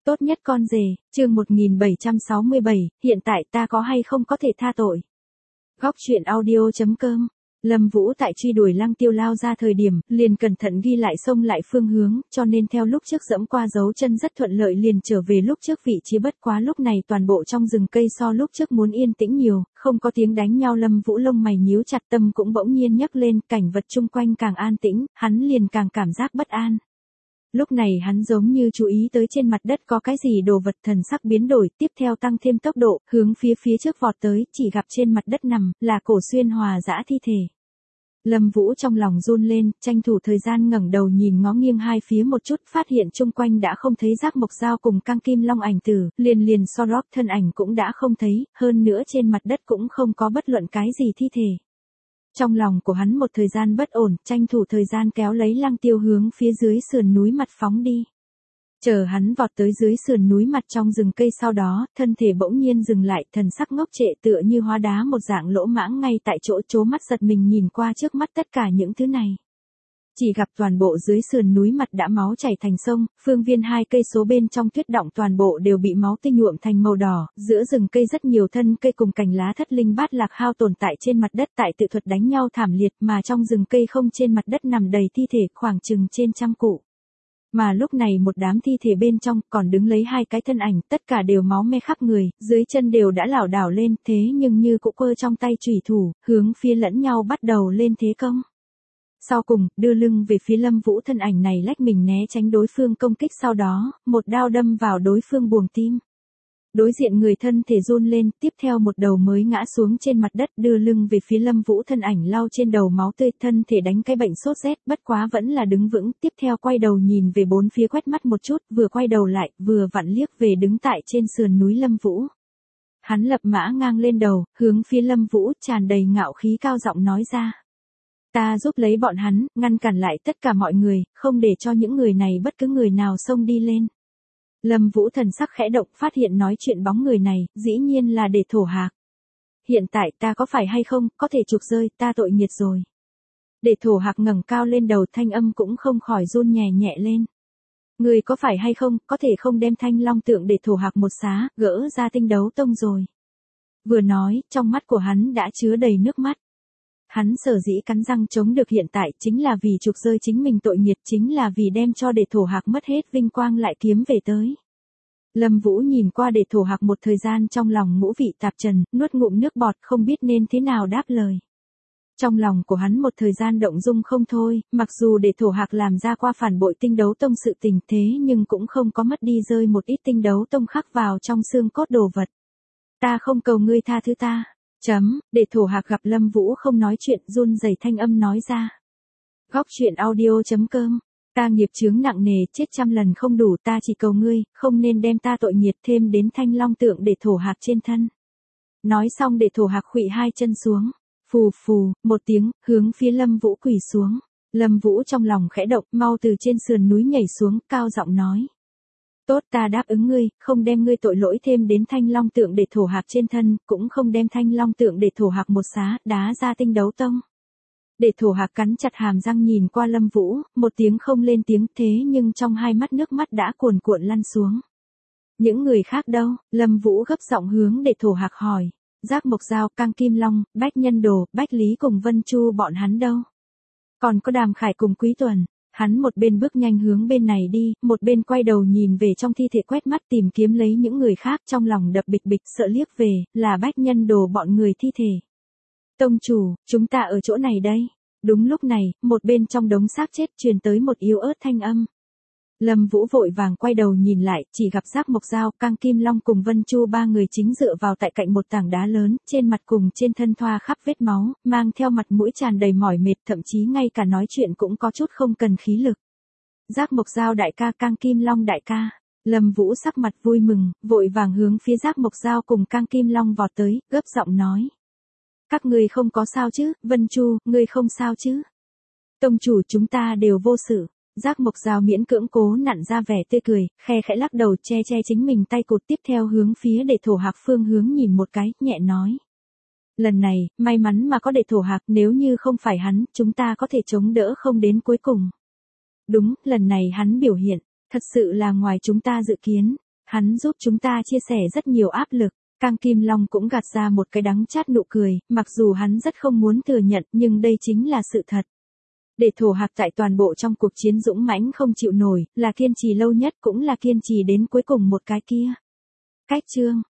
Tốt nhất con rể, chương 1767, hiện tại ta có hay không có thể tha tội. Góc truyện audio.com. Lâm Vũ tại truy đuổi Lăng Tiêu lao ra thời điểm, liền cẩn thận ghi lại xông lại phương hướng, cho nên theo lúc trước dẫm qua dấu chân rất thuận lợi liền trở về lúc trước vị trí, bất quá lúc này toàn bộ trong rừng cây so lúc trước muốn yên tĩnh nhiều, không có tiếng đánh nhau. Lâm Vũ lông mày nhíu chặt, tâm cũng bỗng nhiên nhấc lên, cảnh vật chung quanh càng an tĩnh, hắn liền càng cảm giác bất an. Lúc này hắn giống như chú ý tới trên mặt đất có cái gì đồ vật, thần sắc biến đổi, tiếp theo tăng thêm tốc độ, hướng phía trước vọt tới, chỉ gặp trên mặt đất nằm, là Cổ Xuyên Hòa dã thi thể. Lâm Vũ trong lòng run lên, tranh thủ thời gian ngẩng đầu nhìn ngó nghiêng hai phía một chút, phát hiện chung quanh đã không thấy Giác Mộc Dao cùng Cang Kim Long ảnh tử, liền Sorok thân ảnh cũng đã không thấy, hơn nữa trên mặt đất cũng không có bất luận cái gì thi thể. Trong lòng của hắn một thời gian bất ổn, tranh thủ thời gian kéo lấy Lăng Tiêu hướng phía dưới sườn núi mặt phóng đi. Chờ hắn vọt tới dưới sườn núi mặt trong rừng cây sau đó, thân thể bỗng nhiên dừng lại, thần sắc ngốc trệ tựa như hóa đá một dạng, lỗ mãng ngay tại chỗ, trố mắt giật mình nhìn qua trước mắt tất cả những thứ này. Chỉ gặp toàn bộ dưới sườn núi mặt đã máu chảy thành sông, phương viên 2 cây số bên trong tuyết động toàn bộ đều bị máu tươi nhuộm thành màu đỏ, giữa rừng cây rất nhiều thân cây cùng cành lá thất linh bát lạc hao tồn tại trên mặt đất, tại tự thuật đánh nhau thảm liệt, mà trong rừng cây không, trên mặt đất nằm đầy thi thể, khoảng chừng trên 100 cụ. Mà lúc này một đám thi thể bên trong còn đứng lấy 2 cái thân ảnh, tất cả đều máu me khắp người, dưới chân đều đã lảo đảo lên, thế nhưng như cụ cơ trong tay chủy thủ, hướng phía lẫn nhau bắt đầu lên thế công. Sau cùng, đưa lưng về phía Lâm Vũ, thân ảnh này lách mình né tránh đối phương công kích, sau đó, một đao đâm vào đối phương buồng tim. Đối diện người thân thể run lên, tiếp theo một đầu mới ngã xuống trên mặt đất, đưa lưng về phía Lâm Vũ, thân ảnh lau trên đầu máu tươi, thân thể đánh cái bệnh sốt rét, bất quá vẫn là đứng vững, tiếp theo quay đầu nhìn về bốn phía, quét mắt một chút, vừa quay đầu lại, vừa vặn liếc về đứng tại trên sườn núi Lâm Vũ. Hắn lập mã ngang lên đầu, hướng phía Lâm Vũ, tràn đầy ngạo khí cao giọng nói ra. Ta giúp lấy bọn hắn, ngăn cản lại tất cả mọi người, không để cho những người này bất cứ người nào xông đi lên. Lâm Vũ thần sắc khẽ động, phát hiện nói chuyện bóng người này, dĩ nhiên là Để Thổ Hạc. Hiện tại ta có phải hay không, có thể trục rơi, ta tội nghiệt rồi. Để Thổ Hạc ngẩng cao lên đầu, thanh âm cũng không khỏi run nhẹ nhẹ lên. Người có phải hay không, có thể không đem Thanh Long tượng Để Thổ Hạc một xá, gỡ ra Tinh Đấu Tông rồi. Vừa nói, trong mắt của hắn đã chứa đầy nước mắt. Hắn sở dĩ cắn răng chống được hiện tại chính là vì trục rơi chính mình tội nghiệt, chính là vì đem cho Để Thổ Hạc mất hết vinh quang lại kiếm về tới. Lâm Vũ nhìn qua Để Thổ Hạc một thời gian, trong lòng ngũ vị tạp trần, nuốt ngụm nước bọt, không biết nên thế nào đáp lời. Trong lòng của hắn một thời gian động dung không thôi, mặc dù Để Thổ Hạc làm ra qua phản bội Tinh Đấu Tông sự tình, thế nhưng cũng không có mất đi rơi một ít Tinh Đấu Tông khắc vào trong xương cốt đồ vật. Ta không cầu ngươi tha thứ ta. Để Thổ Hạc gặp Lâm Vũ không nói chuyện, run rẩy thanh âm nói ra. Góc truyện audio.com. Ta nghiệp chướng nặng nề, chết 100 lần không đủ, ta chỉ cầu ngươi, không nên đem ta tội nghiệt thêm đến Thanh Long tượng Để Thổ Hạc trên thân. Nói xong Để Thổ Hạc khuỵu 2 chân xuống, phù phù, một tiếng, hướng phía Lâm Vũ quỳ xuống. Lâm Vũ trong lòng khẽ động, mau từ trên sườn núi nhảy xuống, cao giọng nói. Tốt, ta đáp ứng ngươi, không đem ngươi tội lỗi thêm đến Thanh Long tượng Để Thổ Hạc trên thân, cũng không đem Thanh Long tượng Để Thổ Hạc một xá, đá ra Tinh Đấu Tông. Để Thổ Hạc cắn chặt hàm răng nhìn qua Lâm Vũ, một tiếng không lên tiếng, thế nhưng trong hai mắt nước mắt đã cuồn cuộn lăn xuống. Những người khác đâu? Lâm Vũ gấp giọng hướng Để Thổ Hạc hỏi. Giác Mộc Dao, Cang Kim Long, Bách Nhân Đồ, Bách Lý cùng Vân Chu bọn hắn đâu? Còn có Đàm Khải cùng Quý Tuần. Hắn một bên bước nhanh hướng bên này đi, một bên quay đầu nhìn về trong thi thể, quét mắt tìm kiếm lấy những người khác, trong lòng đập bịch bịch, sợ liếc về, là Bách Nhân Đồ bọn người thi thể. Tông chủ, chúng ta ở chỗ này đây. Đúng lúc này, một bên trong đống xác chết truyền tới một yếu ớt thanh âm. Lâm Vũ vội vàng quay đầu nhìn lại, chỉ gặp Giác Mộc Dao, Cang Kim Long cùng Vân Chu 3 người chính dựa vào tại cạnh một tảng đá lớn, trên mặt cùng trên thân thoa khắp vết máu, mang theo mặt mũi tràn đầy mỏi mệt, thậm chí ngay cả nói chuyện cũng có chút không cần khí lực. Giác Mộc Dao đại ca, Cang Kim Long đại ca. Lâm Vũ sắc mặt vui mừng, vội vàng hướng phía Giác Mộc Dao cùng Cang Kim Long vọt tới, gấp giọng nói. Các ngươi không có sao chứ, Vân Chu, ngươi không sao chứ? Tông chủ, chúng ta đều vô sự. Giác Mộc Dao miễn cưỡng cố nặn ra vẻ tươi cười, khe khẽ lắc đầu, che chính mình tay cụt, tiếp theo hướng phía Để Thổ Hạc phương hướng nhìn một cái, nhẹ nói. Lần này, may mắn mà có Để Thổ Hạc, nếu như không phải hắn, chúng ta có thể chống đỡ không đến cuối cùng. Đúng, lần này hắn biểu hiện, thật sự là ngoài chúng ta dự kiến. Hắn giúp chúng ta chia sẻ rất nhiều áp lực. Cang Kim Long cũng gạt ra một cái đắng chát nụ cười, mặc dù hắn rất không muốn thừa nhận nhưng đây chính là sự thật. Để thổ hạc tại toàn bộ trong cuộc chiến dũng mãnh không chịu nổi, là kiên trì lâu nhất cũng là kiên trì đến cuối cùng một cái kia. Cách chương